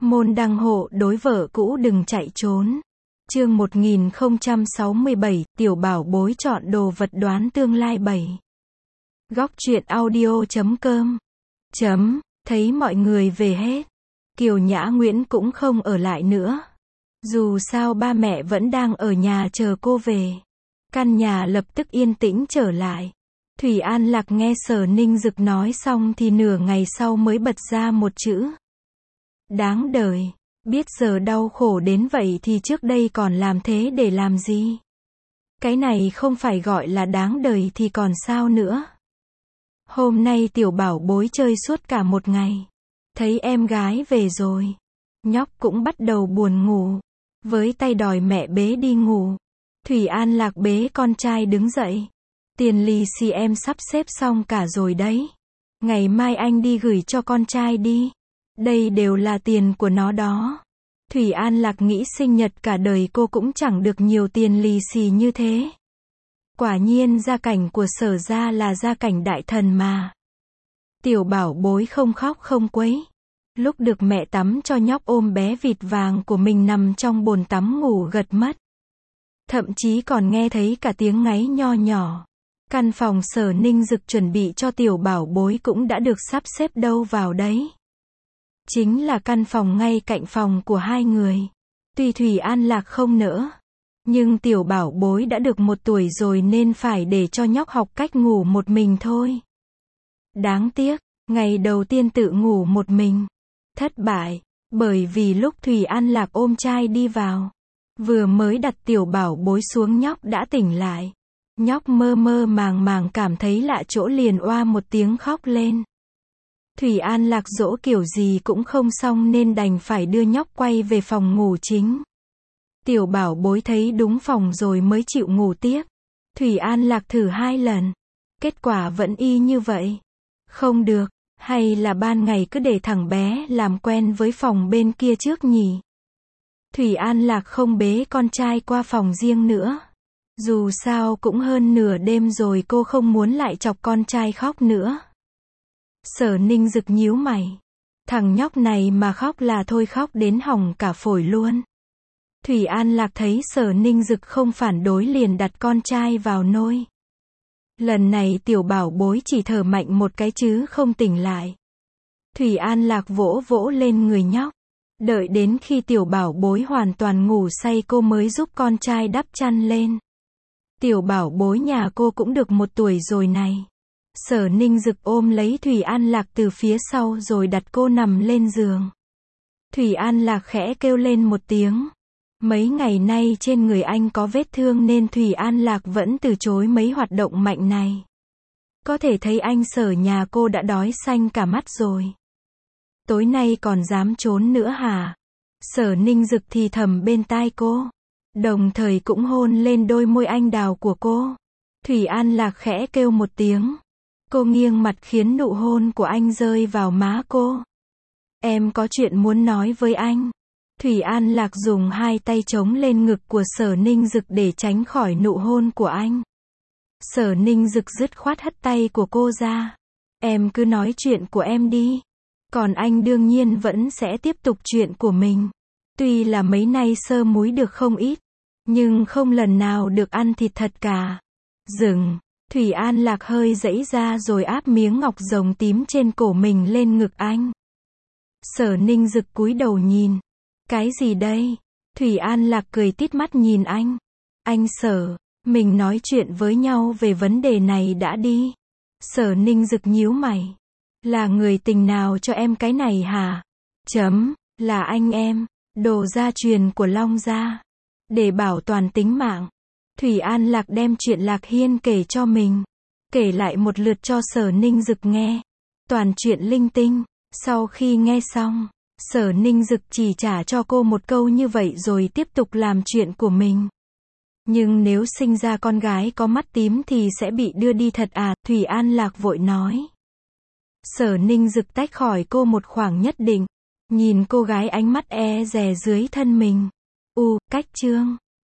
Môn đăng hộ đối vợ cũ đừng chạy trốn. Chương 1067, tiểu bảo bối chọn đồ vật đoán tương lai 7. Góc truyện audio.com. Thấy mọi người về hết. Kiều Nhã Nguyễn cũng không ở lại nữa. Dù sao ba mẹ vẫn đang ở nhà chờ cô về. Căn nhà lập tức yên tĩnh trở lại. Thủy An Lạc nghe Sở Ninh Dực nói xong thì nửa ngày sau mới bật ra một chữ. Đáng đời. Biết giờ đau khổ đến vậy thì trước đây còn làm thế để làm gì? Cái này không phải gọi là đáng đời thì còn sao nữa? Hôm nay tiểu bảo bối chơi suốt cả một ngày. Thấy em gái về rồi. Nhóc cũng bắt đầu buồn ngủ. Với tay đòi mẹ bế đi ngủ. Thủy An Lạc bế con trai đứng dậy. Tiền lì xì em sắp xếp xong cả rồi đấy. Ngày mai anh đi gửi cho con trai đi. Đây đều là tiền của nó đó. Thủy An Lạc nghĩ sinh nhật cả đời cô cũng chẳng được nhiều tiền lì xì như thế. Quả nhiên gia cảnh của Sở gia là gia cảnh đại thần mà. Tiểu bảo bối không khóc không quấy. Lúc được mẹ tắm cho nhóc ôm bé vịt vàng của mình nằm trong bồn tắm ngủ gật mất. Thậm chí còn nghe thấy cả tiếng ngáy nho nhỏ. Căn phòng Sở Ninh Dực chuẩn bị cho tiểu bảo bối cũng đã được sắp xếp đâu vào đấy. Chính là căn phòng ngay cạnh phòng của hai người. Tuy Thủy An Lạc không nỡ, nhưng tiểu bảo bối đã được 1 tuổi rồi nên phải để cho nhóc học cách ngủ một mình thôi. Đáng tiếc, ngày đầu tiên tự ngủ một mình. Thất bại, bởi vì lúc Thủy An Lạc ôm trai đi vào. Vừa mới đặt tiểu bảo bối xuống nhóc đã tỉnh lại. Nhóc mơ mơ màng màng cảm thấy lạ chỗ liền oa một tiếng khóc lên. Thủy An Lạc dỗ kiểu gì cũng không xong nên đành phải đưa nhóc quay về phòng ngủ chính. Tiểu bảo bối thấy đúng phòng rồi mới chịu ngủ tiếp. Thủy An Lạc thử 2 lần. Kết quả vẫn y như vậy. Không được, hay là ban ngày cứ để thằng bé làm quen với phòng bên kia trước nhỉ? Thủy An Lạc không bế con trai qua phòng riêng nữa. Dù sao cũng hơn nửa đêm rồi cô không muốn lại chọc con trai khóc nữa. Sở Ninh Dực nhíu mày. Thằng nhóc này mà khóc là thôi khóc đến hỏng cả phổi luôn. Thủy An Lạc thấy Sở Ninh Dực không phản đối liền đặt con trai vào nôi. Lần này tiểu bảo bối chỉ thở mạnh một cái chứ không tỉnh lại. Thủy An Lạc vỗ vỗ lên người nhóc. Đợi đến khi tiểu bảo bối hoàn toàn ngủ say cô mới giúp con trai đắp chăn lên. Tiểu bảo bối nhà cô cũng được 1 tuổi rồi này. Sở Ninh Dực ôm lấy Thủy An Lạc từ phía sau rồi đặt cô nằm lên giường. Thủy An Lạc khẽ kêu lên một tiếng. Mấy ngày nay trên người anh có vết thương nên Thủy An Lạc vẫn từ chối mấy hoạt động mạnh này. Có thể thấy anh Sở nhà cô đã đói xanh cả mắt rồi. Tối nay còn dám trốn nữa hả? Sở Ninh Dực thì thầm bên tai cô. Đồng thời cũng hôn lên đôi môi anh đào của cô. Thủy An Lạc khẽ kêu một tiếng. Cô nghiêng mặt khiến nụ hôn của anh rơi vào má cô. Em có chuyện muốn nói với anh. Thủy An Lạc dùng 2 tay chống lên ngực của Sở Ninh Dực để tránh khỏi nụ hôn của anh. Sở Ninh Dực dứt khoát hất tay của cô ra. Em cứ nói chuyện của em đi. Còn anh đương nhiên vẫn sẽ tiếp tục chuyện của mình. Tuy là mấy nay sơ múi được không ít, nhưng không lần nào được ăn thịt thật cả. Dừng. Thủy An Lạc hơi giãy ra rồi áp miếng ngọc rồng tím trên cổ mình lên ngực anh. Sở Ninh Dực cúi đầu nhìn. Cái gì đây? Thủy An Lạc cười tít mắt nhìn anh. Anh Sở, mình nói chuyện với nhau về vấn đề này đã đi. Sở Ninh Dực nhíu mày. Là người tình nào cho em cái này hả? Là anh em, đồ gia truyền của Long gia. Để bảo toàn tính mạng. Thủy An Lạc đem chuyện Lạc Hiên kể cho mình. Kể lại một lượt cho Sở Ninh Dực nghe. Toàn chuyện linh tinh. Sau khi nghe xong, Sở Ninh Dực chỉ trả cho cô một câu như vậy rồi tiếp tục làm chuyện của mình. Nhưng nếu sinh ra con gái có mắt tím thì sẽ bị đưa đi thật à? Thủy An Lạc vội nói. Sở Ninh Dực tách khỏi cô một khoảng nhất định. Nhìn cô gái ánh mắt e dè dưới thân mình. Cách chương.